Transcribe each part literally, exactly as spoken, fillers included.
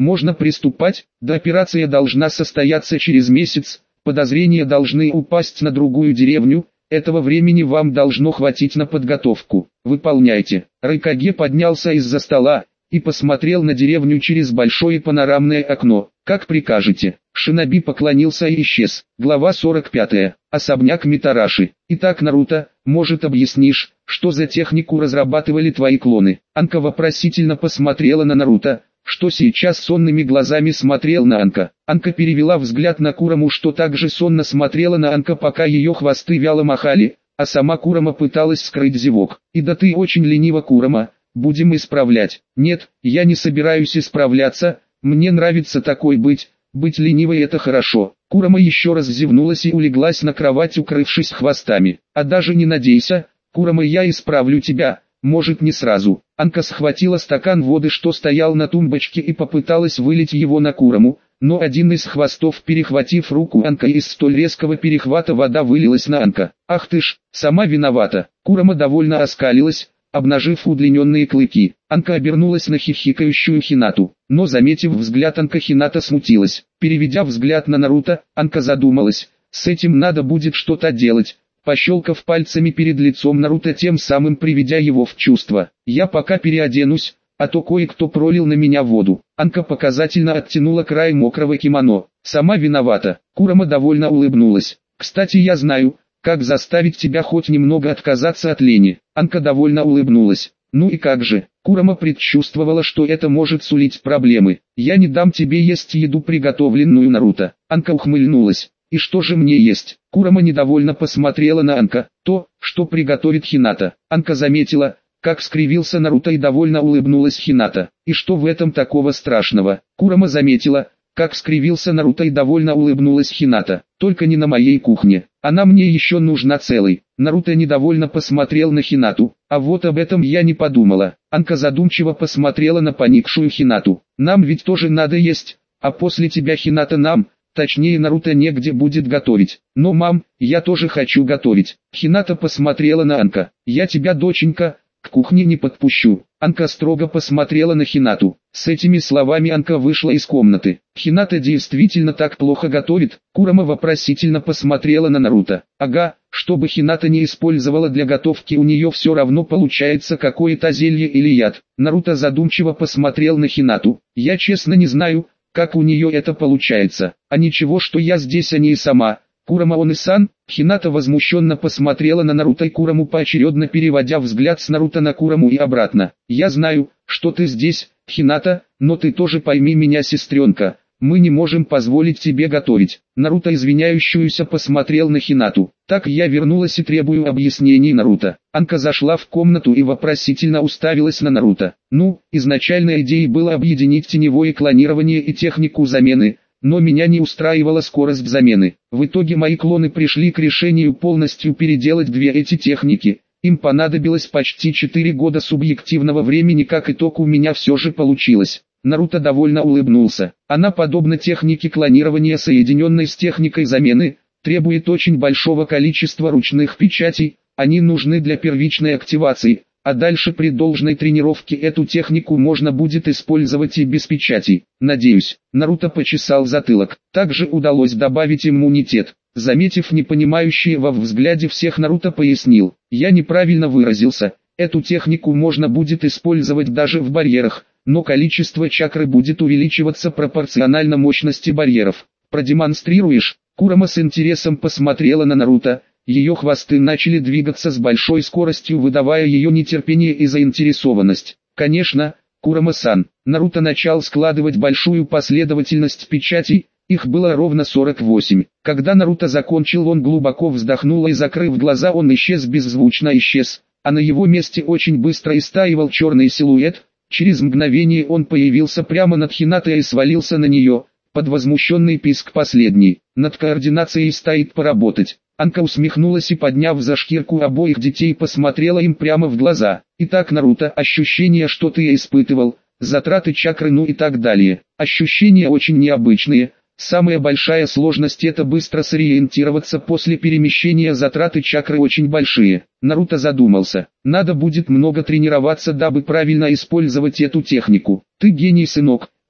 можно приступать, да операция должна состояться через месяц, подозрения должны упасть на другую деревню, этого времени вам должно хватить на подготовку. Выполняйте. Райкаге поднялся из-за стола и посмотрел на деревню через большое панорамное окно. Как прикажете. Шиноби поклонился и исчез. Глава сорок пятая. Особняк Митараши. Итак, Наруто, может, объяснишь, что за технику разрабатывали твои клоны? Анка вопросительно посмотрела на Наруто, что сейчас сонными глазами смотрел на Анка. Анка перевела взгляд на Кураму, что также сонно смотрела на Анка, пока ее хвосты вяло махали, а сама Курама пыталась скрыть зевок. И да ты очень ленива, Курама, будем исправлять. Нет, я не собираюсь исправляться, мне нравится такой быть, быть ленивой это хорошо. Курама еще раз зевнулась и улеглась на кровать, укрывшись хвостами. А даже не надейся, Курама, я исправлю тебя. Может, не сразу. Анка схватила стакан воды, что стоял на тумбочке, и попыталась вылить его на Кураму, но один из хвостов, перехватив руку Анка, из столь резкого перехвата вода вылилась на Анка. Ах ты ж, сама виновата. Курама довольно оскалилась, обнажив удлиненные клыки. Анка обернулась на хихикающую Хинату, но, заметив взгляд Анка, Хината смутилась. Переведя взгляд на Наруто, Анка задумалась, с этим надо будет что-то делать. Пощелкав пальцами перед лицом Наруто, тем самым приведя его в чувство. «Я пока переоденусь, а то кое-кто пролил на меня воду». Анка показательно оттянула край мокрого кимоно. «Сама виновата». Курама довольно улыбнулась. «Кстати, я знаю, как заставить тебя хоть немного отказаться от лени». Анка довольно улыбнулась. «Ну и как же?» Курама предчувствовала, что это может сулить проблемы. «Я не дам тебе есть еду, приготовленную Наруто». Анка ухмыльнулась. «И что же мне есть?» Курама недовольно посмотрела на Анка. «То, что приготовит Хината». Анка заметила, как скривился Наруто, и довольно улыбнулась Хината. «И что в этом такого страшного?» Курама заметила, как скривился Наруто, и довольно улыбнулась Хината. «Только не на моей кухне. Она мне еще нужна целой». Наруто недовольно посмотрел на Хинату. «А вот об этом я не подумала». Анка задумчиво посмотрела на поникшую Хинату. «Нам ведь тоже надо есть, а после тебя, Хината, нам... Точнее, Наруто негде будет готовить. Но, мам, я тоже хочу готовить». Хината посмотрела на Анка. «Я тебя, доченька, к кухне не подпущу». Анка строго посмотрела на Хинату. С этими словами Анка вышла из комнаты. «Хината действительно так плохо готовит?» Курама вопросительно посмотрела на Наруто. «Ага, чтобы Хината не использовала для готовки, у нее все равно получается какое-то зелье или яд». Наруто задумчиво посмотрел на Хинату. «Я честно не знаю, как у нее это получается. А ничего, что я здесь, а не и сама». «Курама он-и-сан?» Хината возмущенно посмотрела на Наруто и Кураму, поочередно переводя взгляд с Наруто на Кураму и обратно. «Я знаю, что ты здесь, Хината, но ты тоже пойми меня, сестренка. Мы не можем позволить тебе готовить». Наруто извиняющуюся посмотрел на Хинату. «Так я вернулась и требую объяснений, Наруто». Анка зашла в комнату и вопросительно уставилась на Наруто. «Ну, изначальной идеей было объединить теневое клонирование и технику замены, но меня не устраивала скорость замены. В итоге мои клоны пришли к решению полностью переделать две эти техники. Им понадобилось почти четыре года субъективного времени, как итог у меня все же получилось». Наруто довольно улыбнулся. «Она, подобно технике клонирования, соединенной с техникой замены, требует очень большого количества ручных печатей, они нужны для первичной активации, а дальше при должной тренировке эту технику можно будет использовать и без печатей. Надеюсь». Наруто почесал затылок. Также удалось добавить иммунитет. Заметив непонимающие во взгляде всех, Наруто пояснил. «Я неправильно выразился. Эту технику можно будет использовать даже в барьерах, но количество чакры будет увеличиваться пропорционально мощности барьеров. Продемонстрируешь?» Курама с интересом посмотрела на Наруто. Ее хвосты начали двигаться с большой скоростью, выдавая ее нетерпение и заинтересованность. «Конечно, Курама-сан». Наруто начал складывать большую последовательность печатей, их было ровно сорок восемь. Когда Наруто закончил, он глубоко вздохнул и, закрыв глаза, он исчез, беззвучно исчез, а на его месте очень быстро истаивал черный силуэт. Через мгновение он появился прямо над Хинатой и свалился на нее, под возмущенный писк последней. «Над координацией стоит поработать». Анка усмехнулась и, подняв за шкирку обоих детей, посмотрела им прямо в глаза. «Итак, Наруто, ощущения, что ты испытывал, затраты чакры, ну и так далее. Ощущения очень необычные. Самая большая сложность — это быстро сориентироваться после перемещения, затраты чакры очень большие». Наруто задумался. «Надо будет много тренироваться, дабы правильно использовать эту технику. Ты гений, сынок,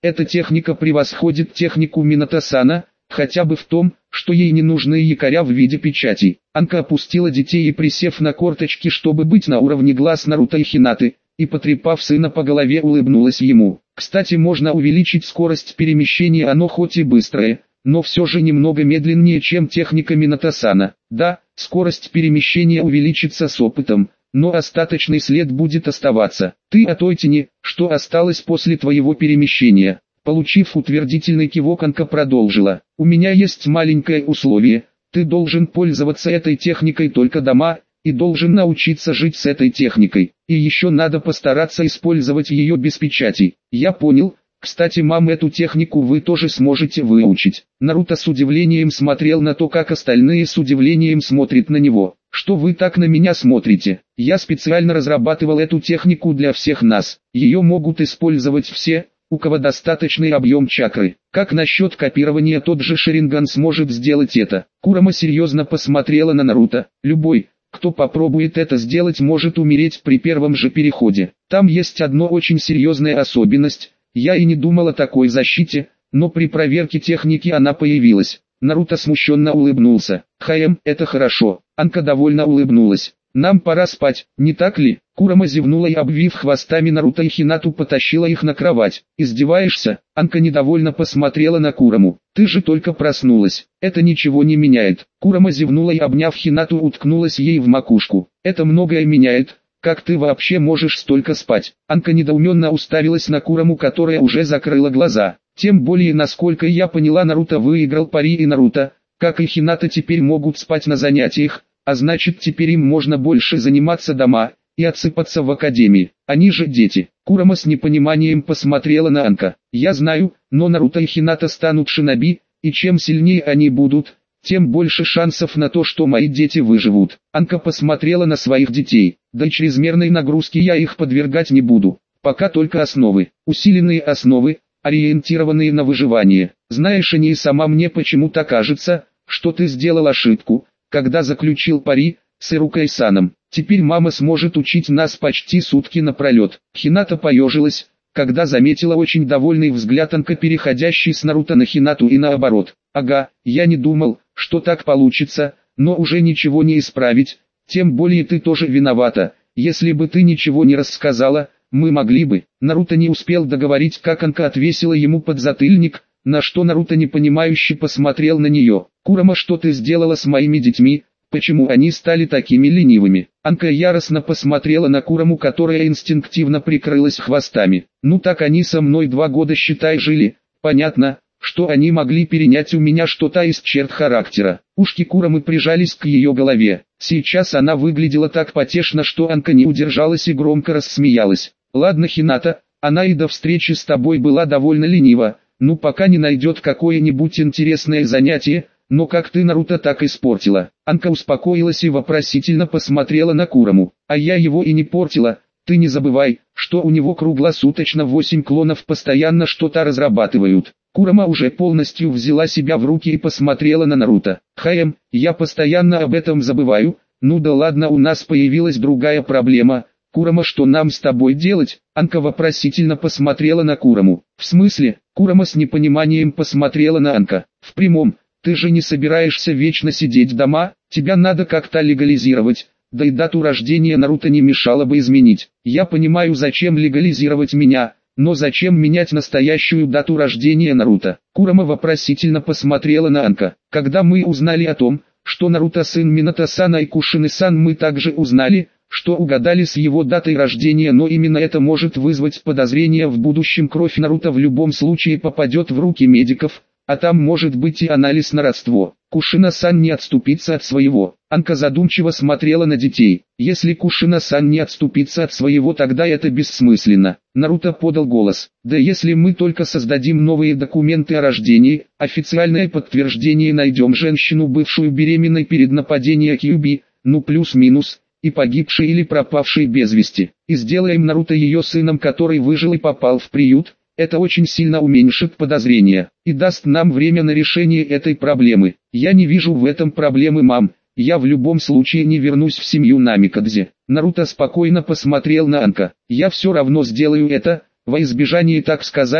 Эта техника превосходит технику Минато-сана, хотя бы в том, что ей не нужны якоря в виде печатей. Анка опустила детей и, присев на корточки, чтобы быть на уровне глаз Наруто и Хинаты, и потрепав сына по голове, улыбнулась ему. Кстати, можно увеличить скорость перемещения, оно хоть и быстрое, но все же немного медленнее, чем техника Минато-сана. Да, скорость перемещения увеличится с опытом, но остаточный след будет оставаться. Ты о той тени, что осталось после твоего перемещения. Получив утвердительный кивок, Анка продолжила. У меня есть маленькое условие. Ты должен пользоваться этой техникой только дома, и должен научиться жить с этой техникой. И еще надо постараться использовать ее без печатей. Я понял. Кстати, мам, эту технику вы тоже сможете выучить. Наруто с удивлением смотрел на то, как остальные с удивлением смотрят на него. Что вы так на меня смотрите? Я специально разрабатывал эту технику для всех нас. Ее могут использовать все, у кого достаточный объем чакры. Как насчет копирования? Тот же Шаринган сможет сделать это. Курама серьезно посмотрела на Наруто. Любой, кто попробует это сделать, может умереть при первом же переходе. Там есть одна очень серьезная особенность. Я и не думал о такой защите, но при проверке техники она появилась. Наруто смущенно улыбнулся. Хаем, это хорошо. Анка довольно улыбнулась. Нам пора спать, не так ли? Курама зевнула и, обвив хвостами Наруто и Хинату, потащила их на кровать. Издеваешься? Анка недовольно посмотрела на Кураму. Ты же только проснулась. Это ничего не меняет. Курама зевнула и, обняв Хинату, уткнулась ей в макушку. Это многое меняет. Как ты вообще можешь столько спать? Анка недоуменно уставилась на Кураму, которая уже закрыла глаза. Тем более, насколько я поняла, Наруто выиграл пари, и Наруто, как и Хината, теперь могут спать на занятиях, а значит, теперь им можно больше заниматься дома и отсыпаться в академии. Они же дети. Курама с непониманием посмотрела на Анка. Я знаю, но Наруто и Хината станут шиноби, и чем сильнее они будут, тем больше шансов на то, что мои дети выживут. Анка посмотрела на своих детей. Да и чрезмерной нагрузки я их подвергать не буду. Пока только основы. Усиленные основы, ориентированные на выживание. Знаешь, и сама мне почему-то кажется, что ты сделал ошибку, когда заключил пари с Ирукай-саном. Теперь мама сможет учить нас почти сутки напролет. Хината поежилась, когда заметила очень довольный взгляд Анка, переходящий с Наруто на Хинату и наоборот. Ага, я не думал, что так получится, но уже ничего не исправить, тем более ты тоже виновата. Если бы ты ничего не рассказала, мы могли бы. Наруто не успел договорить, как Анка отвесила ему подзатыльник, на что Наруто непонимающе посмотрел на нее. Курама, что ты сделала с моими детьми? Почему они стали такими ленивыми? Анка яростно посмотрела на Кураму, которая инстинктивно прикрылась хвостами. Ну так они со мной два года, считай, жили. Понятно, что они могли перенять у меня что-то из черт характера. Ушки Курамы прижались к ее голове. Сейчас она выглядела так потешно, что Анка не удержалась и громко рассмеялась. Ладно, Хината, она и до встречи с тобой была довольно ленива, ну пока не найдет какое-нибудь интересное занятие, но как ты Наруто так испортила. Анка успокоилась и вопросительно посмотрела на Кураму. А я его и не портила. Ты не забывай, что у него круглосуточно восемь клонов постоянно что-то разрабатывают. Курама уже полностью взяла себя в руки и посмотрела на Наруто. Хаем, я постоянно об этом забываю. Ну да ладно, у нас появилась другая проблема. Курама, что нам с тобой делать? Анка вопросительно посмотрела на Кураму. В смысле? Курама с непониманием посмотрела на Анка. В прямом. Ты же не собираешься вечно сидеть дома, тебя надо как-то легализировать, да и дату рождения Наруто не мешало бы изменить. Я понимаю, зачем легализировать меня, но зачем менять настоящую дату рождения Наруто? Курама вопросительно посмотрела на Анка. Когда мы узнали о том, что Наруто сын Минато-сана и Кушины-сан, мы также узнали, что угадали с его датой рождения, но именно это может вызвать подозрения в будущем. Кровь Наруто в любом случае попадет в руки медиков, а там может быть и анализ на родство. Кушина-сан не отступится от своего. Анка задумчиво смотрела на детей. Если Кушина-сан не отступится от своего, тогда это бессмысленно. Наруто подал голос. Да если мы только создадим новые документы о рождении, официальное подтверждение, найдем женщину, бывшую беременной перед нападением Кьюби, ну плюс-минус, и погибшей или пропавшей без вести, и сделаем Наруто ее сыном, который выжил и попал в приют, это очень сильно уменьшит подозрения и даст нам время на решение этой проблемы. Я не вижу в этом проблемы, мам. Я в любом случае не вернусь в семью Намикадзе. Наруто спокойно посмотрел на Анка. Я все равно сделаю это, во избежание, так сказать,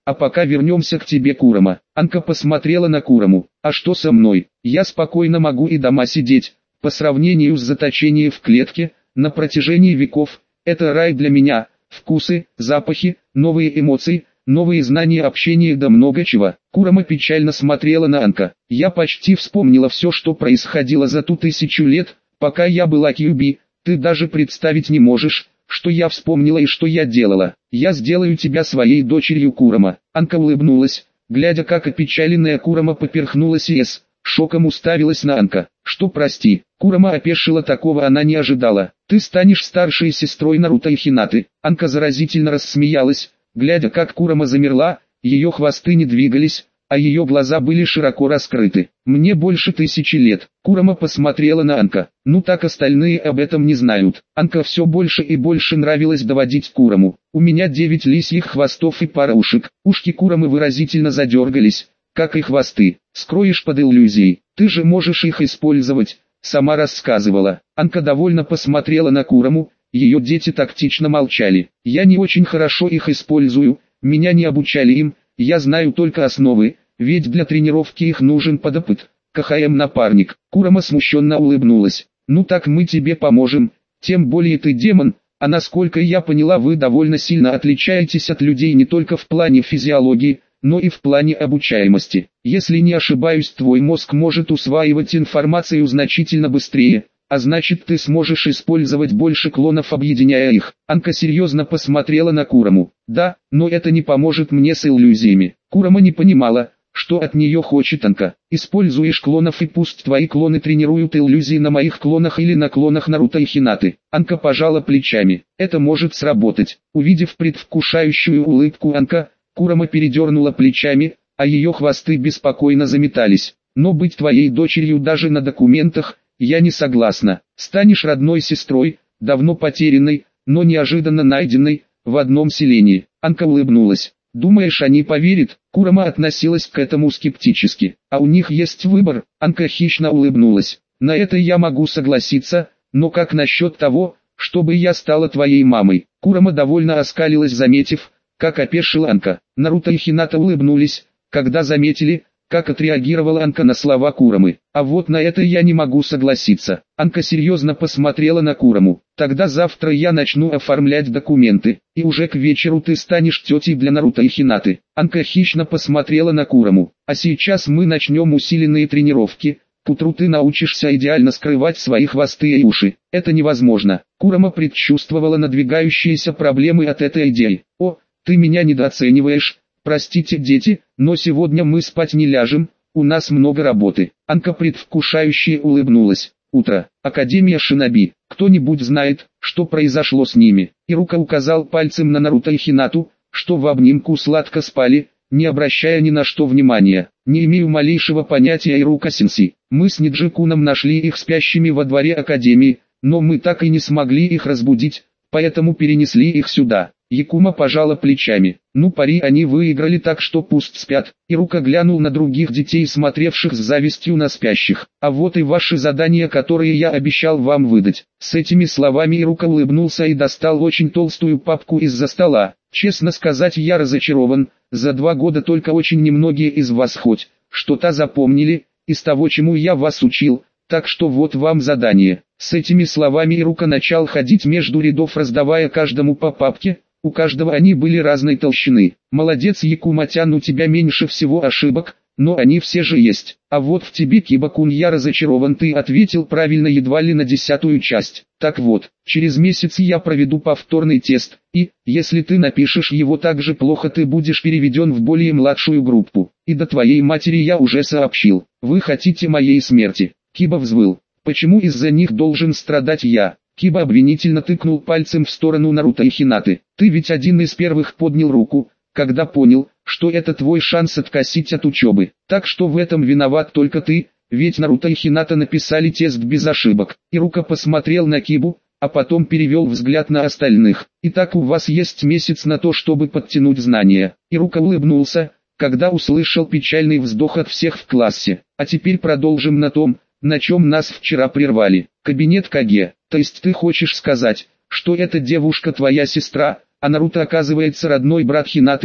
А пока вернемся к тебе, Курома. Анка посмотрела на Курому. А что со мной? Я спокойно могу и дома сидеть. По сравнению с заточением в клетке, на протяжении веков, это рай для меня. Вкусы, запахи, новые эмоции, новые знания, общения да много чего. Курома печально смотрела на Анка. Я почти вспомнила все, что происходило за ту тысячу лет, пока я была Кьюби. Ты даже представить не можешь, что я вспомнила и что я делала. Я сделаю тебя своей дочерью, Курома. Анка улыбнулась, глядя, как опечаленная Курома поперхнулась и с шоком уставилась на Анка. Что, прости? Курома опешила, такого она не ожидала. Ты станешь старшей сестрой Наруто и Хинаты. Анка заразительно рассмеялась, глядя, как Курома замерла, ее хвосты не двигались, а ее глаза были широко раскрыты. Мне больше тысячи лет. Курома посмотрела на Анка. Ну так остальные об этом не знают. Анка все больше и больше нравилось доводить Курому. У меня девять лисьих хвостов и пара ушек. Ушки Куромы выразительно задергались, как и хвосты. Скроешь под иллюзией. Ты же можешь их использовать. Сама рассказывала. Анка довольно посмотрела на Курому. Ее дети тактично молчали. Я не очень хорошо их использую. Меня не обучали им. Я знаю только основы, ведь для тренировки их нужен подопыт. КХМ-напарник. Курома смущенно улыбнулась. Ну так мы тебе поможем, тем более ты демон, а насколько я поняла, вы довольно сильно отличаетесь от людей не только в плане физиологии, но и в плане обучаемости. Если не ошибаюсь, твой мозг может усваивать информацию значительно быстрее, а значит ты сможешь использовать больше клонов, объединяя их. Анка серьезно посмотрела на Курому. Да, но это не поможет мне с иллюзиями. Курома не понимала, что от нее хочет Анка. Используешь клонов, и пусть твои клоны тренируют иллюзии на моих клонах или на клонах Наруто и Хинаты. Анка пожала плечами. Это может сработать. Увидев предвкушающую улыбку Анка, Курома передернула плечами, а ее хвосты беспокойно заметались. Но быть твоей дочерью даже на документах я не согласна. Станешь родной сестрой, давно потерянной, но неожиданно найденной, в одном селении. Анка улыбнулась. Думаешь, они поверят? Курома относилась к этому скептически. А у них есть выбор. Анка хищно улыбнулась. На это я могу согласиться, но как насчет того, чтобы я стала твоей мамой? Курома довольно оскалилась, заметив, как опешила Анка. Наруто и Хината улыбнулись, когда заметили, как отреагировала Анка на слова Куромы. А вот на это я не могу согласиться. Анка серьезно посмотрела на Курому. Тогда завтра я начну оформлять документы, и уже к вечеру ты станешь тетей для Наруто и Хинаты. Анка хищно посмотрела на Курому. А сейчас мы начнем усиленные тренировки. К утру ты научишься идеально скрывать свои хвосты и уши. Это невозможно. Курома предчувствовала надвигающиеся проблемы от этой идеи. О, ты меня недооцениваешь. Простите, дети, но сегодня мы спать не ляжем, у нас много работы. Анка предвкушающе улыбнулась. Утро. Академия Шиноби. Кто-нибудь знает, что произошло с ними? Ирука указал пальцем на Наруто и Хинату, что в обнимку сладко спали, не обращая ни на что внимания. Не имею малейшего понятия, Ирука-сенсей. Мы с Ниджи-куном нашли их спящими во дворе Академии, но мы так и не смогли их разбудить, поэтому перенесли их сюда. Якума пожала плечами. Ну, пари они выиграли, так что пусть спят. Ирука глянул на других детей, смотревших с завистью на спящих. А вот и ваши задания, которые я обещал вам выдать. С этими словами Ирука улыбнулся и достал очень толстую папку из-за стола. Честно сказать, я разочарован. За два года только очень немногие из вас хоть что-то запомнили из того, чему я вас учил. Так что вот вам задание. С этими словами Ирука начал ходить между рядов, раздавая каждому по папке. У каждого они были разной толщины. Молодец, Якума-тян, у тебя меньше всего ошибок, но они все же есть. А вот в тебе, Киба-кун, я разочарован, ты ответил правильно едва ли на десятую часть. Так вот, через месяц я проведу повторный тест, и, если ты напишешь его так же плохо, ты будешь переведен в более младшую группу. И до твоей матери я уже сообщил. Вы хотите моей смерти? Киба взвыл. Почему из-за них должен страдать я? Киба обвинительно тыкнул пальцем в сторону Наруто и Хинаты. Ты ведь один из первых поднял руку, когда понял, что это твой шанс откосить от учебы. Так что в этом виноват только ты, ведь Наруто и Хината написали тест без ошибок. Ирука посмотрел на Кибу, а потом перевел взгляд на остальных. Итак, у вас есть месяц на то, чтобы подтянуть знания. Ирука улыбнулся, когда услышал печальный вздох от всех в классе. А теперь продолжим на том, на чем нас вчера прервали. Кабинет Каге. То есть ты хочешь сказать, что эта девушка твоя сестра, а Наруто оказывается родной брат Хинаты?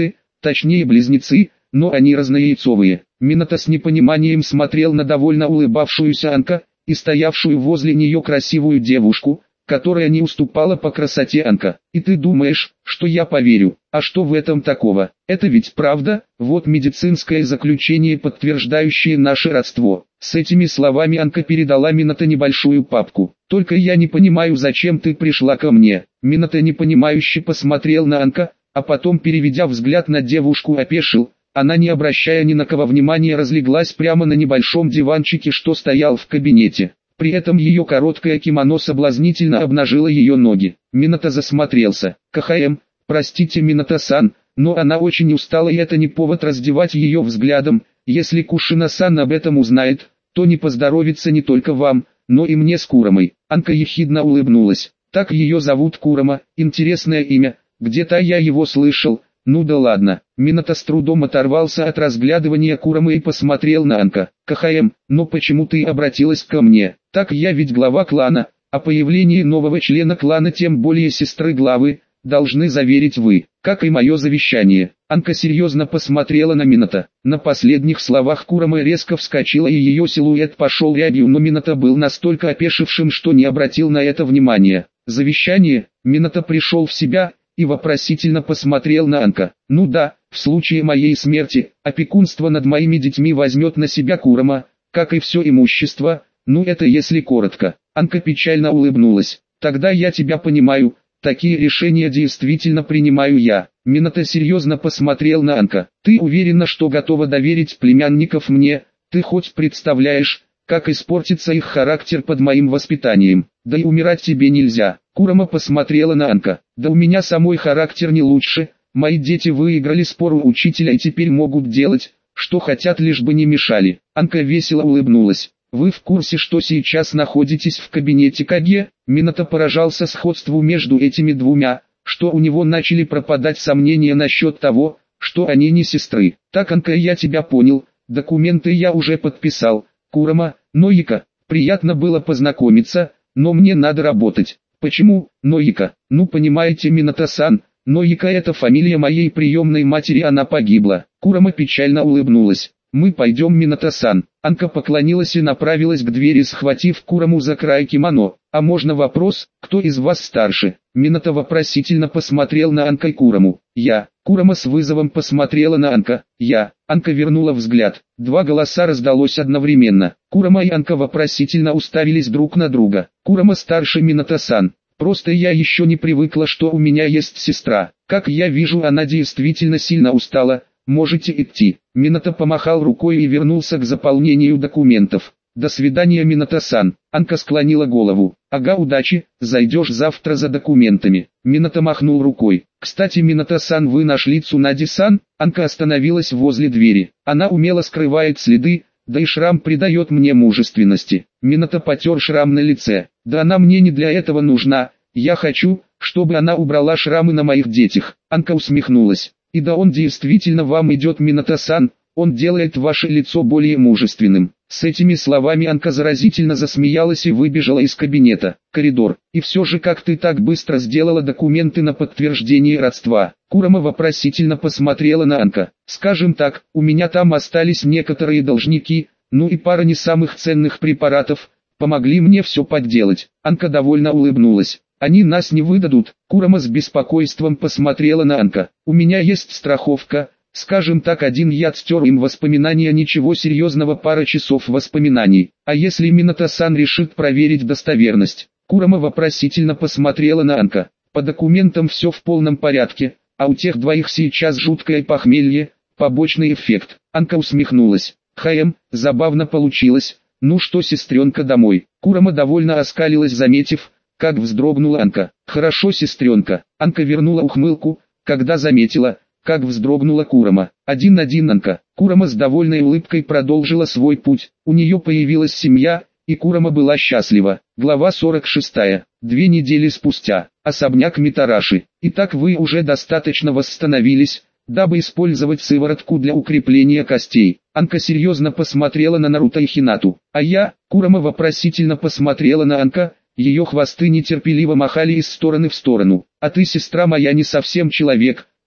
точнее близнецы, но они разнояйцовые. Минато с непониманием смотрел на довольно улыбавшуюся Анка, и стоявшую возле нее красивую девушку, которая не уступала по красоте Анка. «И ты думаешь, что я поверю? А что в этом такого? Это ведь правда, вот медицинское заключение, подтверждающее наше родство». С этими словами Анка передала Минато небольшую папку. «Только я не понимаю, зачем ты пришла ко мне». Минато непонимающе посмотрел на Анка, а потом, переведя взгляд на девушку, опешил. Она, не обращая ни на кого внимания, разлеглась прямо на небольшом диванчике, что стоял в кабинете. При этом ее короткое кимоно соблазнительно обнажило ее ноги. Минато засмотрелся. «КХМ, простите, Минато-сан, но она очень устала, и это не повод раздевать ее взглядом. Если Кушина-сан об этом узнает, то не поздоровится не только вам, но и мне с Куромой». Анка ехидно улыбнулась. «Так ее зовут Курома, интересное имя, где-то я его слышал». «Ну да ладно». Минато с трудом оторвался от разглядывания Куромы и посмотрел на Анка. «КХМ, но почему ты обратилась ко мне? Так я ведь глава клана, а появление нового члена клана, тем более сестры главы, должны заверить вы, как и мое завещание». Анка серьезно посмотрела на Минато. На последних словах Курома резко вскочила, и ее силуэт пошел рябью, но Минато был настолько опешившим, что не обратил на это внимания. «Завещание?» Минато пришел в себя и вопросительно посмотрел на Анка. «Ну да, в случае моей смерти, опекунство над моими детьми возьмет на себя Курома, как и все имущество, ну это если коротко». Анка печально улыбнулась. «Тогда я тебя понимаю, такие решения действительно принимаю я». Минато серьезно посмотрел на Анка. «Ты уверена, что готова доверить племянников мне? Ты хоть представляешь, как испортится их характер под моим воспитанием? Да и умирать тебе нельзя». Курома посмотрела на Анка. «Да у меня самой характер не лучше, мои дети выиграли спор у учителя и теперь могут делать, что хотят, лишь бы не мешали». Анка весело улыбнулась. «Вы в курсе, что сейчас находитесь в кабинете Каге?» Минато поражался сходству между этими двумя, что у него начали пропадать сомнения насчет того, что они не сестры. «Так, Анка, я тебя понял, документы я уже подписал. Курома, Ноика, приятно было познакомиться, но мне надо работать». «Почему, Ноика?» «Ну понимаете, Минато-сан, Ноика — это фамилия моей приемной матери, она погибла». Курома печально улыбнулась. «Мы пойдем, Минато-сан». Анка поклонилась и направилась к двери, схватив Курому за край кимоно. «А можно вопрос, кто из вас старше?» Минато вопросительно посмотрел на Анка и Курому. «Я». Курома с вызовом посмотрела на Анка. «Я». Анка вернула взгляд. Два голоса раздалось одновременно. Курома и Анка вопросительно уставились друг на друга. «Курома старше, Минато-сан. Просто я еще не привыкла, что у меня есть сестра. Как я вижу, она действительно сильно устала. Можете идти». Минато помахал рукой и вернулся к заполнению документов. «До свидания, Минато-сан». Анка склонила голову. «Ага, удачи, зайдешь завтра за документами». Минато махнул рукой. «Кстати, Минато-сан, вы нашли Цунади-сан?» Анка остановилась возле двери. «Она умело скрывает следы, да и шрам придает мне мужественности». Минато потер шрам на лице. «Да она мне не для этого нужна. Я хочу, чтобы она убрала шрамы на моих детях». Анка усмехнулась. «И да, он действительно вам идет, Минато-сан, он делает ваше лицо более мужественным». С этими словами Анка заразительно засмеялась и выбежала из кабинета. Коридор. «И все же, как ты так быстро сделала документы на подтверждение родства?» Курома вопросительно посмотрела на Анка. «Скажем так, у меня там остались некоторые должники, ну и пара не самых ценных препаратов, помогли мне все подделать». Анка довольно улыбнулась. «Они нас не выдадут». Курома с беспокойством посмотрела на Анка. «У меня есть страховка. Скажем так, один яд стер им воспоминания, ничего серьезного, пара часов воспоминаний. А если Минато-сан решит проверить достоверность?» Курома вопросительно посмотрела на Анка. «По документам все в полном порядке, а у тех двоих сейчас жуткое похмелье, побочный эффект». Анка усмехнулась. «Хм, забавно получилось. Ну что, сестренка, домой?» Курома довольно оскалилась, заметив, как вздрогнула Анка. «Хорошо, сестренка». Анка вернула ухмылку, когда заметила, как вздрогнула Курома. «Один-один, Анка». Курома с довольной улыбкой продолжила свой путь. У нее появилась семья, и Курома была счастлива. Глава сорок шестая. Две недели спустя. Особняк Митараши. «Итак, вы уже достаточно восстановились, дабы использовать сыворотку для укрепления костей». Анка серьезно посмотрела на Наруто и Хинату. «А я?» Курома вопросительно посмотрела на Анка. Ее хвосты нетерпеливо махали из стороны в сторону. «А ты, сестра моя, не совсем человек.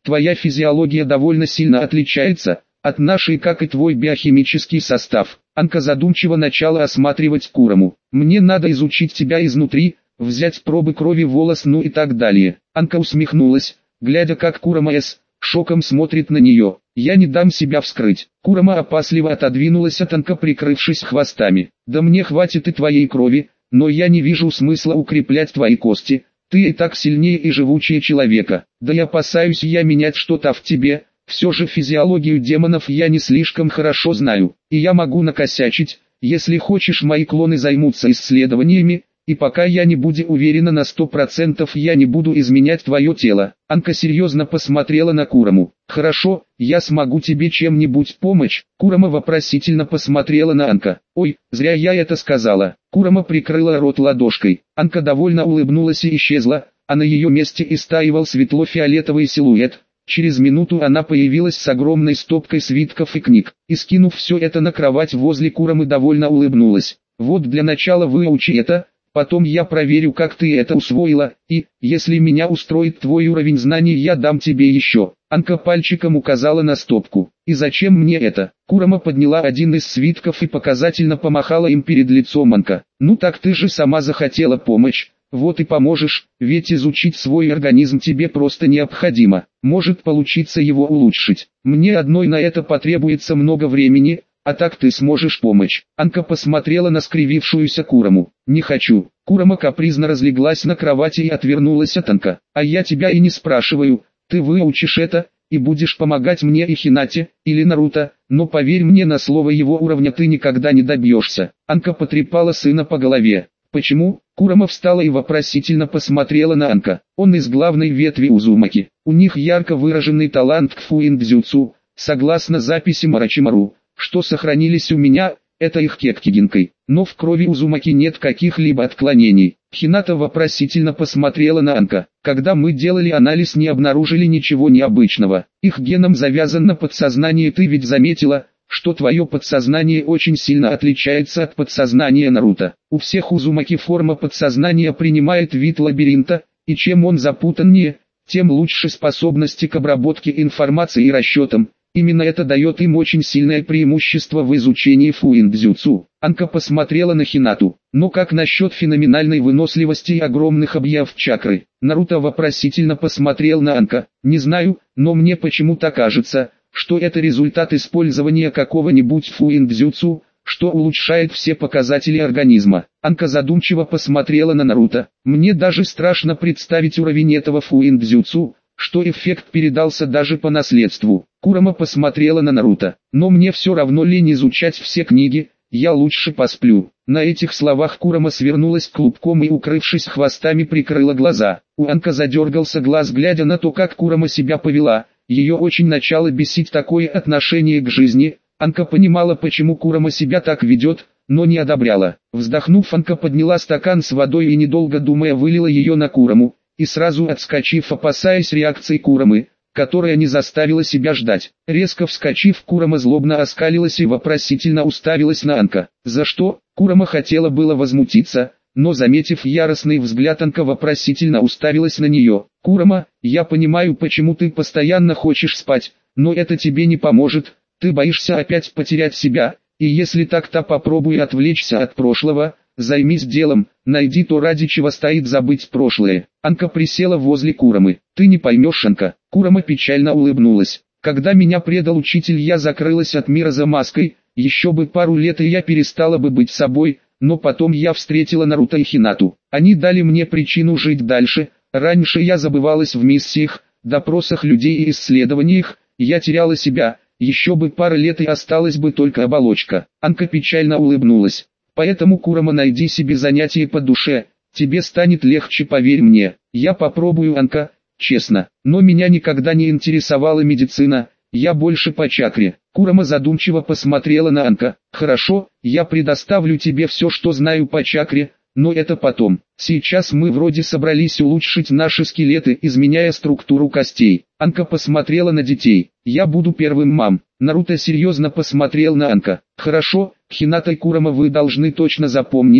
Твоя физиология довольно сильно отличается от нашей, как и твой биохимический состав. Анка задумчиво начала осматривать Курому. Мне надо изучить тебя изнутри, взять пробы крови, волос, ну и так далее. Анка усмехнулась, глядя, как Курама с шоком смотрит на нее. Я не дам себя вскрыть. Курама опасливо отодвинулась от Анка, прикрывшись хвостами. Да мне хватит и твоей крови, но я не вижу смысла укреплять твои кости. Ты и так сильнее и живучее человека. Да и опасаюсь я менять что-то в тебе. Все же физиологию демонов я не слишком хорошо знаю, и я могу накосячить. Если хочешь, мои клоны займутся исследованиями, и пока я не буду уверена на сто процентов, я не буду изменять твое тело. Анка серьезно посмотрела на Кураму. Хорошо, я смогу тебе чем-нибудь помочь? Курама вопросительно посмотрела на Анка. Ой, зря я это сказала. Курама прикрыла рот ладошкой. Анка довольно улыбнулась и исчезла, а на ее месте истаивал светло-фиолетовый силуэт. Через минуту она появилась с огромной стопкой свитков и книг, и, скинув все это на кровать возле Курамы, довольно улыбнулась. Вот для начала выучи это, потом я проверю, как ты это усвоила, и, если меня устроит твой уровень знаний, я дам тебе еще. Анка пальчиком указала на стопку. И зачем мне это? Курама подняла один из свитков и показательно помахала им перед лицом Анка. Ну так ты же сама захотела помочь. Вот и поможешь, ведь изучить свой организм тебе просто необходимо. Может получиться его улучшить. Мне одной на это потребуется много времени, а так ты сможешь помочь. Анка посмотрела на скривившуюся Кураму. Не хочу. Курама капризно разлеглась на кровати и отвернулась от Анка. А я тебя и не спрашиваю, ты выучишь это, и будешь помогать мне и Хинате, или Наруто, но поверь мне на слово, его уровня ты никогда не добьешься. Анка потрепала сына по голове. Почему? Курама встала и вопросительно посмотрела на Анка. Он из главной ветви Узумаки. У них ярко выраженный талант к фуиндзюцу, согласно записям Орочимару, что сохранились у меня, это их кеккигинкой. Но в крови Узумаки нет каких-либо отклонений. Хината вопросительно посмотрела на Анка. Когда мы делали анализ, не обнаружили ничего необычного. Их геном завязан на подсознание. Ты ведь заметила, что твое подсознание очень сильно отличается от подсознания Наруто. У всех Узумаки форма подсознания принимает вид лабиринта, и чем он запутаннее, тем лучше способности к обработке информации и расчетам. Именно это дает им очень сильное преимущество в изучении фуиндзюцу. Анка посмотрела на Хинату. Но как насчет феноменальной выносливости и огромных объемов чакры? Наруто вопросительно посмотрел на Анка. Не знаю, но мне почему-то кажется, что это результат использования какого-нибудь фуиндзюцу, что улучшает все показатели организма. Анка задумчиво посмотрела на Наруто. Мне даже страшно представить уровень этого фуиндзюцу, что эффект передался даже по наследству. Курама посмотрела на Наруто. Но мне все равно лень изучать все книги, я лучше посплю. На этих словах Курама свернулась клубком и, укрывшись хвостами, прикрыла глаза. У Анка задергался глаз, глядя на то, как Курама себя повела. Ее очень начало бесить такое отношение к жизни. Анка понимала, почему Курама себя так ведет, но не одобряла. Вздохнув, Анка подняла стакан с водой и, недолго думая, вылила ее на Кураму, и сразу отскочив, опасаясь реакции Курамы, которая не заставила себя ждать. Резко вскочив, Курама злобно оскалилась и вопросительно уставилась на Анка. За что? Курама хотела было возмутиться, но, заметив яростный взгляд Анка, вопросительно уставилась на нее. «Курама, я понимаю, почему ты постоянно хочешь спать, но это тебе не поможет, ты боишься опять потерять себя, и если так, то попробуй отвлечься от прошлого, займись делом, найди то, ради чего стоит забыть прошлое». Анка присела возле Курамы. «Ты не поймешь, Анка». Курама печально улыбнулась. «Когда меня предал учитель, я закрылась от мира за маской, еще бы пару лет и я перестала бы быть собой, но потом я встретила Наруто и Хинату. Они дали мне причину жить дальше. Раньше я забывалась в миссиях, допросах людей и исследованиях, я теряла себя, еще бы пара лет и осталась бы только оболочка». Анка печально улыбнулась. «Поэтому, Курама, найди себе занятие по душе, тебе станет легче, поверь мне». «Я попробую, Анка, честно, но меня никогда не интересовала медицина, я больше по чакре». Курама задумчиво посмотрела на Анка. «Хорошо, я предоставлю тебе все, что знаю по чакре, но это потом. Сейчас мы вроде собрались улучшить наши скелеты, изменяя структуру костей». Анка посмотрела на детей. «Я буду первым, мам». Наруто серьезно посмотрел на Анка. «Хорошо, Хината и Курама, вы должны точно запомнить,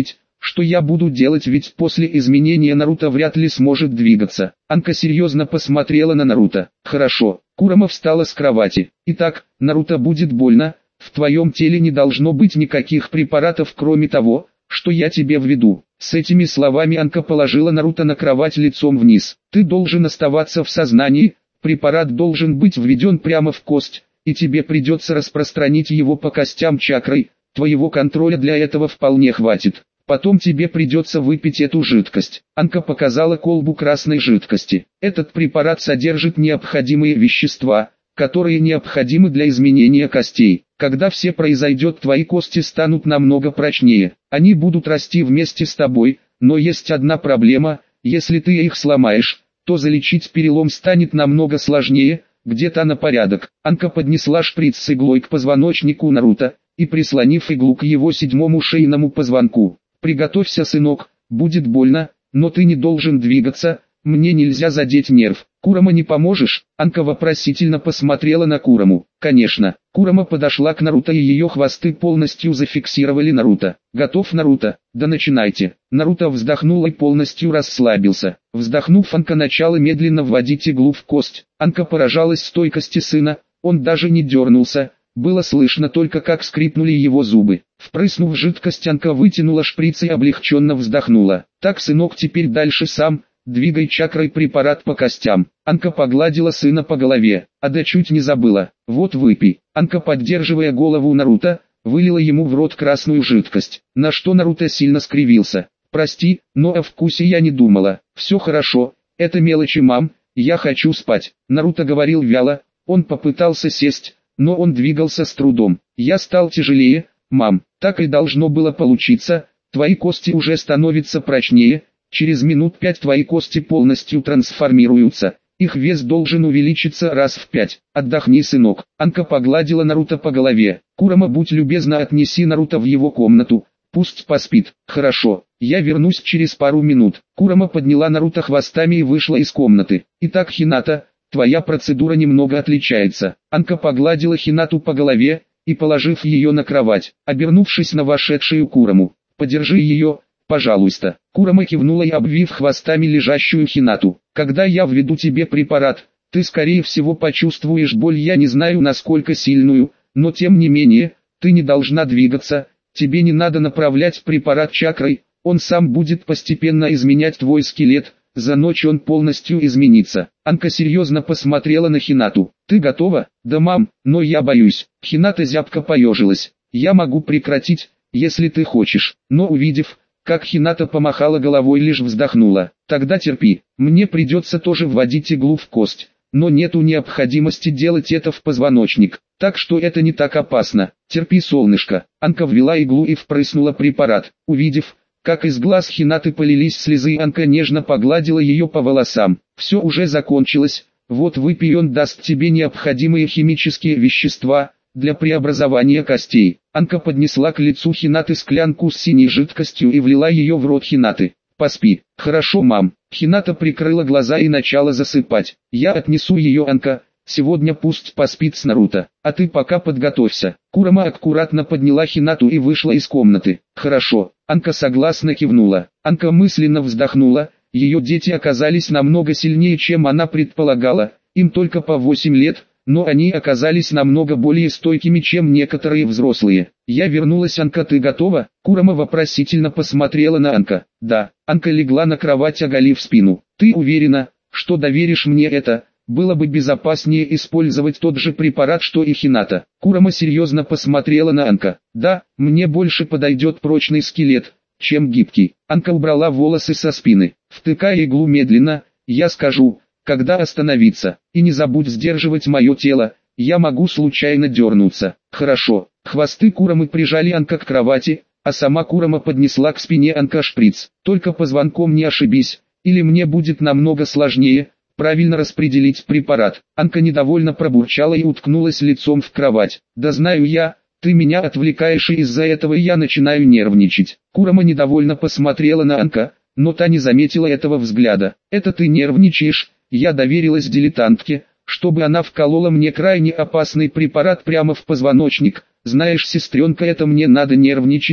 Что я буду делать, ведь после изменения Наруто вряд ли сможет двигаться. Анка серьезно посмотрела на Наруто. Хорошо. Курама встала с кровати. Итак, Наруто, будет больно. В твоем теле не должно быть никаких препаратов, кроме того, что я тебе введу. С этими словами Анка положила Наруто на кровать лицом вниз. Ты должен оставаться в сознании, препарат должен быть введен прямо в кость, и тебе придется распространить его по костям чакрой. Твоего контроля для этого вполне хватит. Потом тебе придется выпить эту жидкость. Анка показала колбу красной жидкости. Этот препарат содержит необходимые вещества, которые необходимы для изменения костей. Когда все произойдет, твои кости станут намного прочнее. Они будут расти вместе с тобой, но есть одна проблема: если ты их сломаешь, то залечить перелом станет намного сложнее, где-то на порядок. Анка поднесла шприц с иглой к позвоночнику Наруто и, прислонив иглу к его седьмому шейному позвонку: «Приготовься, сынок, будет больно, но ты не должен двигаться, мне нельзя задеть нерв. Курама, не поможешь?» Анка вопросительно посмотрела на Кураму. «Конечно». Курама подошла к Наруто, и ее хвосты полностью зафиксировали Наруто. «Готов, Наруто? Да начинайте». Наруто вздохнул и полностью расслабился. Вздохнув, Анка начала медленно вводить иглу в кость. Анка поражалась стойкости сына, он даже не дернулся. Было слышно только, как скрипнули его зубы. Впрыснув жидкость, Анка вытянула шприц и облегченно вздохнула. «Так, сынок, теперь дальше сам. Двигай чакрой препарат по костям». Анка погладила сына по голове. «А да, чуть не забыла. Вот, выпей». Анка, поддерживая голову Наруто, вылила ему в рот красную жидкость, на что Наруто сильно скривился. «Прости, но о вкусе я не думала. Все хорошо, это мелочи, мам, я хочу спать». Наруто говорил вяло, он попытался сесть, но он двигался с трудом. «Я стал тяжелее, мам, так и должно было получиться, твои кости уже становятся прочнее, через минут пять твои кости полностью трансформируются, их вес должен увеличиться раз в пять. Отдохни, сынок». Анка погладила Наруто по голове. «Курама, будь любезна, отнеси Наруто в его комнату, пусть поспит». «Хорошо, я вернусь через пару минут». Курама подняла Наруто хвостами и вышла из комнаты. «Итак, Хината, твоя процедура немного отличается». Анка погладила Хинату по голове и, положив ее на кровать, обернувшись на вошедшую Кураму: «Подержи ее, пожалуйста». Курама кивнула и, обвив хвостами лежащую Хинату: «Когда я введу тебе препарат, ты скорее всего почувствуешь боль, я не знаю насколько сильную, но тем не менее, ты не должна двигаться, тебе не надо направлять препарат чакрой, он сам будет постепенно изменять твой скелет, за ночь он полностью изменится». Анка серьезно посмотрела на Хинату. «Ты готова?» «Да, мам, но я боюсь». Хината зябко поежилась. «Я могу прекратить, если ты хочешь». Но, увидев, как Хината помахала головой, лишь вздохнула. «Тогда терпи, мне придется тоже вводить иглу в кость, но нету необходимости делать это в позвоночник, так что это не так опасно. Терпи, солнышко». Анка ввела иглу и впрыснула препарат. Увидев, как из глаз Хинаты полились слезы, Анка нежно погладила ее по волосам. «Все уже закончилось, вот выпей, он даст тебе необходимые химические вещества для преобразования костей». Анка поднесла к лицу Хинаты склянку с синей жидкостью и влила ее в рот Хинаты. «Поспи». «Хорошо, мам». Хината прикрыла глаза и начала засыпать. «Я отнесу ее, Анка, сегодня пусть поспит с Наруто, а ты пока подготовься». Курама аккуратно подняла Хинату и вышла из комнаты. «Хорошо». Анка согласно кивнула. Анка мысленно вздохнула, ее дети оказались намного сильнее, чем она предполагала, им только по восемь лет, но они оказались намного более стойкими, чем некоторые взрослые. «Я вернулась, Анка, ты готова?» Курама вопросительно посмотрела на Анка. «Да». Анка легла на кровать, оголив спину. «Ты уверена, что доверишь мне это? Было бы безопаснее использовать тот же препарат, что и Хината». Курама серьезно посмотрела на Анка. «Да, мне больше подойдет прочный скелет, чем гибкий». Анка убрала волосы со спины. «Втыкай иглу медленно, я скажу, когда остановиться, и не забудь сдерживать мое тело, я могу случайно дернуться». «Хорошо». Хвосты Курамы прижали Анка к кровати, а сама Курама поднесла к спине Анка шприц. «Только позвонком не ошибись, или мне будет намного сложнее правильно распределить препарат». Анка недовольно пробурчала и уткнулась лицом в кровать. «Да знаю я, ты меня отвлекаешь, и из-за этого я начинаю нервничать». Курама недовольно посмотрела на Анка, но та не заметила этого взгляда. «Это ты нервничаешь, я доверилась дилетантке, чтобы она вколола мне крайне опасный препарат прямо в позвоночник. Знаешь, сестренка, это мне надо нервничать,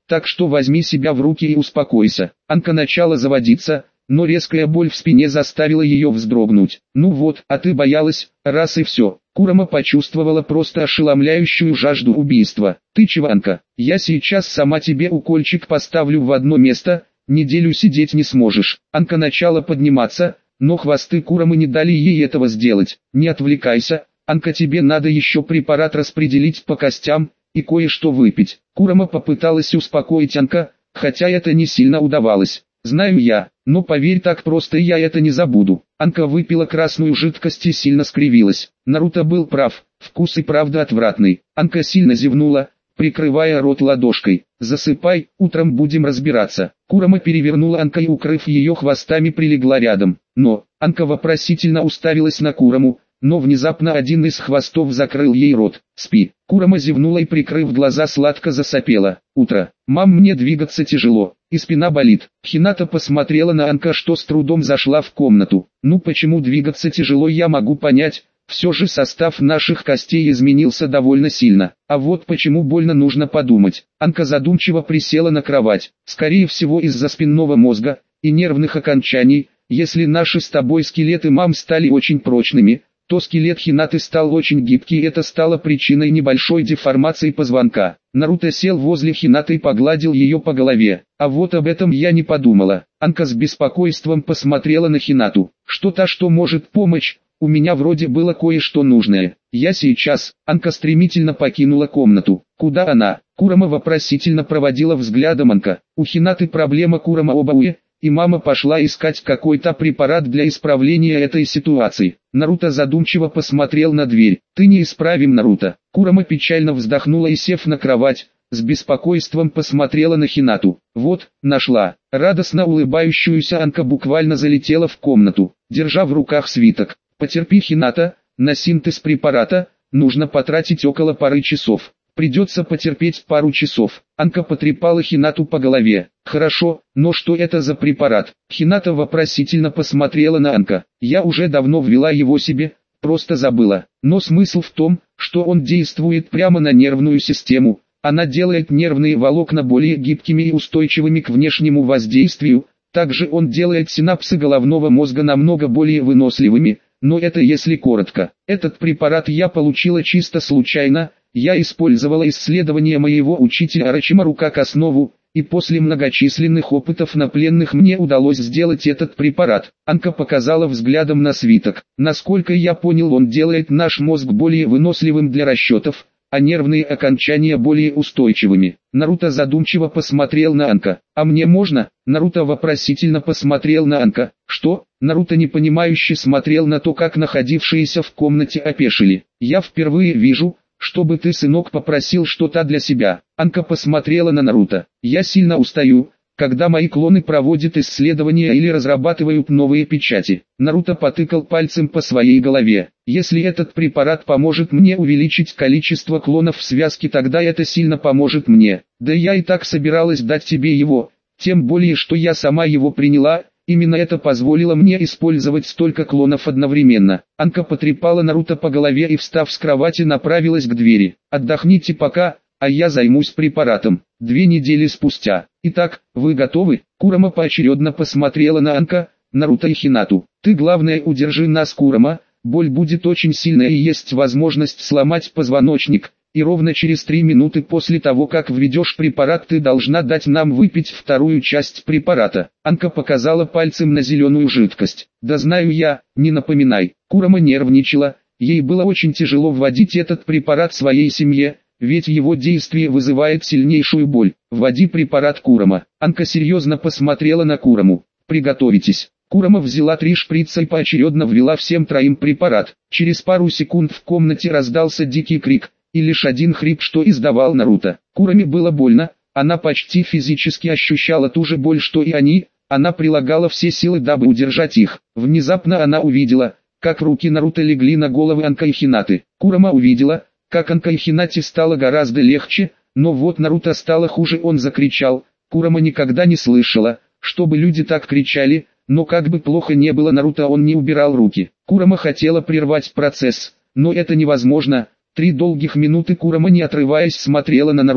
так что возьми себя в руки и успокойся. Анка начала заводиться, но резкая боль в спине заставила ее вздрогнуть. Ну вот, а ты боялась, раз и все. Курама почувствовала просто ошеломляющую жажду убийства. Ты чего, Анка? Я сейчас сама тебе укольчик поставлю в одно место, неделю сидеть не сможешь. Анка начала подниматься, но хвосты Курамы не дали ей этого сделать. Не отвлекайся, Анка, тебе надо еще препарат распределить по костям и кое-что выпить. Курама попыталась успокоить Анка, хотя это не сильно удавалось. Знаю я, но поверь, так просто я это не забуду. Анка выпила красную жидкость и сильно скривилась. Наруто был прав, вкус и правда отвратный. Анка сильно зевнула, прикрывая рот ладошкой. Засыпай, утром будем разбираться. Курама перевернула Анка и, укрыв ее хвостами, прилегла рядом. Но, Анка вопросительно уставилась на Кураму, но внезапно один из хвостов закрыл ей рот. Спи. Курама зевнула и, прикрыв глаза, сладко засопела. Утро. Мам, мне двигаться тяжело, и спина болит. Хината посмотрела на Анка, что с трудом зашла в комнату. Ну почему двигаться тяжело, я могу понять. Все же состав наших костей изменился довольно сильно. А вот почему больно, нужно подумать. Анка задумчиво присела на кровать. Скорее всего из-за спинного мозга и нервных окончаний. Если наши с тобой скелеты, мам, стали очень прочными, то скелет Хинаты стал очень гибкий, и это стало причиной небольшой деформации позвонка. Наруто сел возле Хинаты и погладил ее по голове. А вот об этом я не подумала. Анка с беспокойством посмотрела на Хинату. Что-то, что может помочь, у меня вроде было кое-что нужное. Я сейчас. Анка стремительно покинула комнату. Куда она? Курама вопросительно проводила взглядом Анка. У Хинаты проблема, Курама обауэ. И мама пошла искать какой-то препарат для исправления этой ситуации. Наруто задумчиво посмотрел на дверь. Ты неисправим, Наруто. Курама печально вздохнула и, сев на кровать, с беспокойством посмотрела на Хинату. Вот, нашла. Радостно улыбающуюся Анка буквально залетела в комнату, держа в руках свиток. Потерпи, Хината, на синтез препарата нужно потратить около пары часов. Придется потерпеть пару часов. Анка потрепала Хинату по голове. Хорошо, но что это за препарат? Хината вопросительно посмотрела на Анка. Я уже давно ввела его себе, просто забыла. Но смысл в том, что он действует прямо на нервную систему. Она делает нервные волокна более гибкими и устойчивыми к внешнему воздействию. Также он делает синапсы головного мозга намного более выносливыми. Но это если коротко. Этот препарат я получила чисто случайно. Я использовала исследования моего учителя Орочимару как основу, и после многочисленных опытов на пленных мне удалось сделать этот препарат. Анка показала взглядом на свиток. Насколько я понял, он делает наш мозг более выносливым для расчетов, а нервные окончания более устойчивыми. Наруто задумчиво посмотрел на Анка. А мне можно? Наруто вопросительно посмотрел на Анка. Что? Наруто непонимающе смотрел на то, как находившиеся в комнате опешили. Я впервые вижу, чтобы ты, сынок, попросил что-то для себя. Анка посмотрела на Наруто. Я сильно устаю, когда мои клоны проводят исследования или разрабатывают новые печати. Наруто потыкал пальцем по своей голове. Если этот препарат поможет мне увеличить количество клонов в связке, тогда это сильно поможет мне. Да я и так собиралась дать тебе его, тем более что я сама его приняла. Именно это позволило мне использовать столько клонов одновременно. Анка потрепала Наруто по голове и, встав с кровати, направилась к двери. Отдохните пока, а я займусь препаратом. Две недели спустя. Итак, вы готовы? Курама поочередно посмотрела на Анка, Наруто и Хинату. Ты, главное, удержи нас, Курама, боль будет очень сильная и есть возможность сломать позвоночник. И ровно через три минуты после того, как введешь препарат, ты должна дать нам выпить вторую часть препарата. Анка показала пальцем на зеленую жидкость. Да знаю я, не напоминай. Курама нервничала, ей было очень тяжело вводить этот препарат своей семье, ведь его действие вызывает сильнейшую боль. Вводи препарат, Курама. Анка серьезно посмотрела на Кураму. Приготовитесь. Курама взяла три шприца и поочередно ввела всем троим препарат. Через пару секунд в комнате раздался дикий крик. И лишь один хрип, что издавал Наруто. Кураме было больно, она почти физически ощущала ту же боль, что и они, она прилагала все силы, дабы удержать их. Внезапно она увидела, как руки Наруто легли на головы Анка и Хинаты. Курама увидела, как Анка и Хинате стало гораздо легче, но вот Наруто стало хуже, он закричал. Курама никогда не слышала, чтобы люди так кричали, но как бы плохо не было Наруто, он не убирал руки. Курама хотела прервать процесс, но это невозможно. Три долгих минуты Курама, не отрываясь, смотрела на Наруто,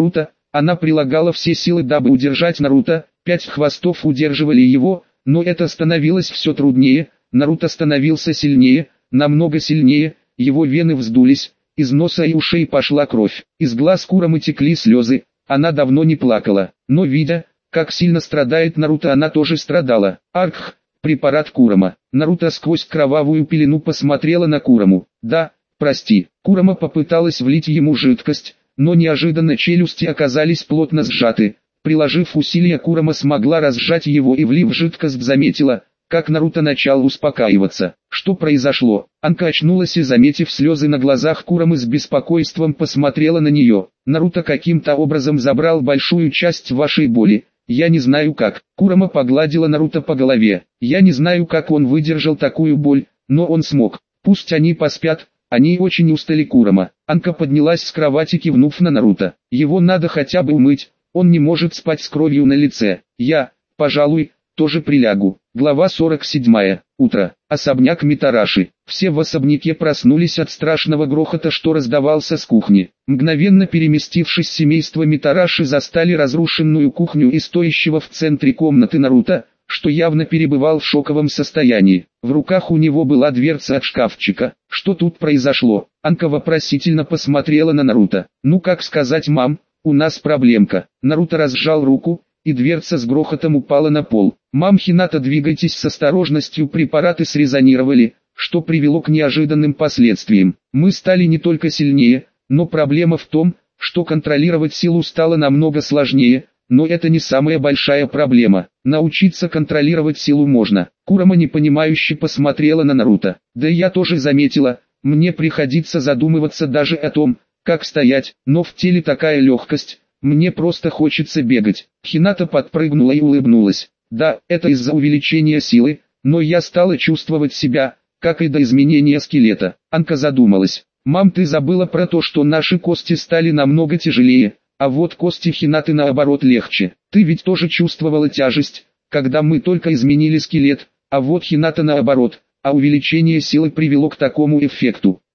Она прилагала все силы, дабы удержать Наруто, пять хвостов удерживали его, но это становилось все труднее. Наруто становился сильнее, намного сильнее, его вены вздулись, из носа и ушей пошла кровь, из глаз Курамы текли слезы. Она давно не плакала, но видя, как сильно страдает Наруто, она тоже страдала. Арх, препарат Курама. Наруто сквозь кровавую пелену посмотрела на Кураму. Да, прости. Курама попыталась влить ему жидкость, но неожиданно челюсти оказались плотно сжаты. Приложив усилия, Курама смогла разжать его и, влив жидкость, заметила, как Наруто начал успокаиваться. Что произошло? Анка очнулась и, заметив слезы на глазах Курамы, с беспокойством посмотрела на нее. Наруто каким-то образом забрал большую часть вашей боли. Я не знаю как. Курама погладила Наруто по голове. Я не знаю, как он выдержал такую боль, но он смог. Пусть они поспят. Они очень устали. Курама. Анка поднялась с кровати, кивнув на Наруто. Его надо хотя бы умыть. Он не может спать с кровью на лице. Я, пожалуй, тоже прилягу. Глава сорок семь. Утро. Особняк Митараши. Все в особняке проснулись от страшного грохота, что раздавался с кухни. Мгновенно переместившись, семейство Митараши застали разрушенную кухню и стоящего в центре комнаты Наруто, что явно перебывал в шоковом состоянии. В руках у него была дверца от шкафчика. Что тут произошло? Анка вопросительно посмотрела на Наруто. Ну как сказать, мам, у нас проблемка. Наруто разжал руку, и дверца с грохотом упала на пол. «Мам, Хината, двигайтесь с осторожностью». Препараты срезонировали, что привело к неожиданным последствиям. Мы стали не только сильнее, но проблема в том, что контролировать силу стало намного сложнее, но это не самая большая проблема. Научиться контролировать силу можно. Курама непонимающе посмотрела на Наруто. Да я тоже заметила, мне приходится задумываться даже о том, как стоять, но в теле такая легкость. Мне просто хочется бегать. Хината подпрыгнула и улыбнулась. Да, это из-за увеличения силы, но я стала чувствовать себя, как и до изменения скелета. Анка задумалась. Мам, ты забыла про то, что наши кости стали намного тяжелее, а вот кости Хинаты наоборот легче. Ты ведь тоже чувствовала тяжесть, когда мы только изменили скелет, а вот Хината наоборот, а увеличение силы привело к такому эффекту.